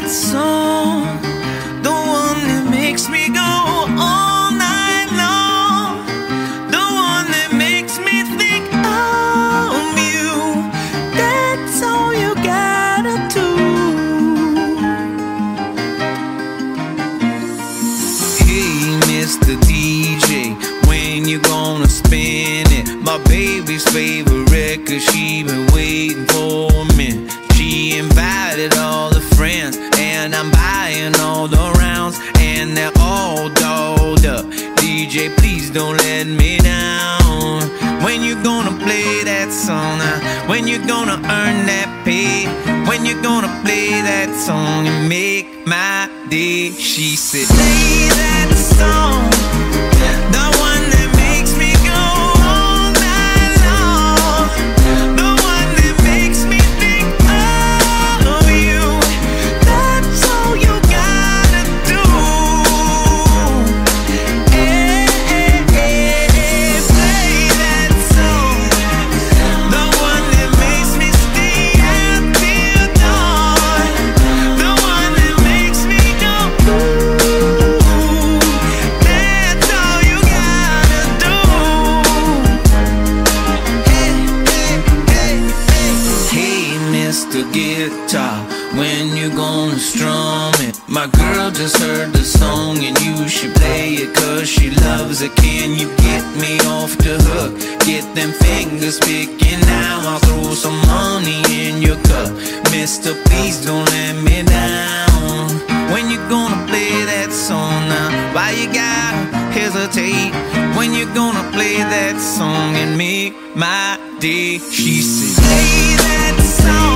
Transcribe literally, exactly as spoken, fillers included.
that song, the one that makes me go all night long, the one that makes me think of you. That's all you gotta do. Hey, Mister D J, when you gonna spin it? My baby's favorite record, she been waiting for me. She invited all the friends, and I'm buying all the rounds, and they're all dolled up. D J, please don't let me down. When you gonna play that song? Uh, when you gonna earn that pay? When you gonna play that song and make my day? She said, play that song, the one that makes me go all night long, the one that makes me think of you. That's all you gotta do. Hey, hey, hey, hey, play that song, the one that makes me stay till dawn, the one that makes me go ooh. That's all you gotta do. Hey, hey, hey, hey. Hey, Mister Guitar, when you gonna strum it? My girl just heard the song and you should play it, cause she loves it. Can you get me off the hook? Get them fingers picking now. I'll throw some money in your cup. Mister, please don't let me down. When you gonna play that song now? Why you gotta hesitate? When you gonna play that song and make my day? She said, play that song,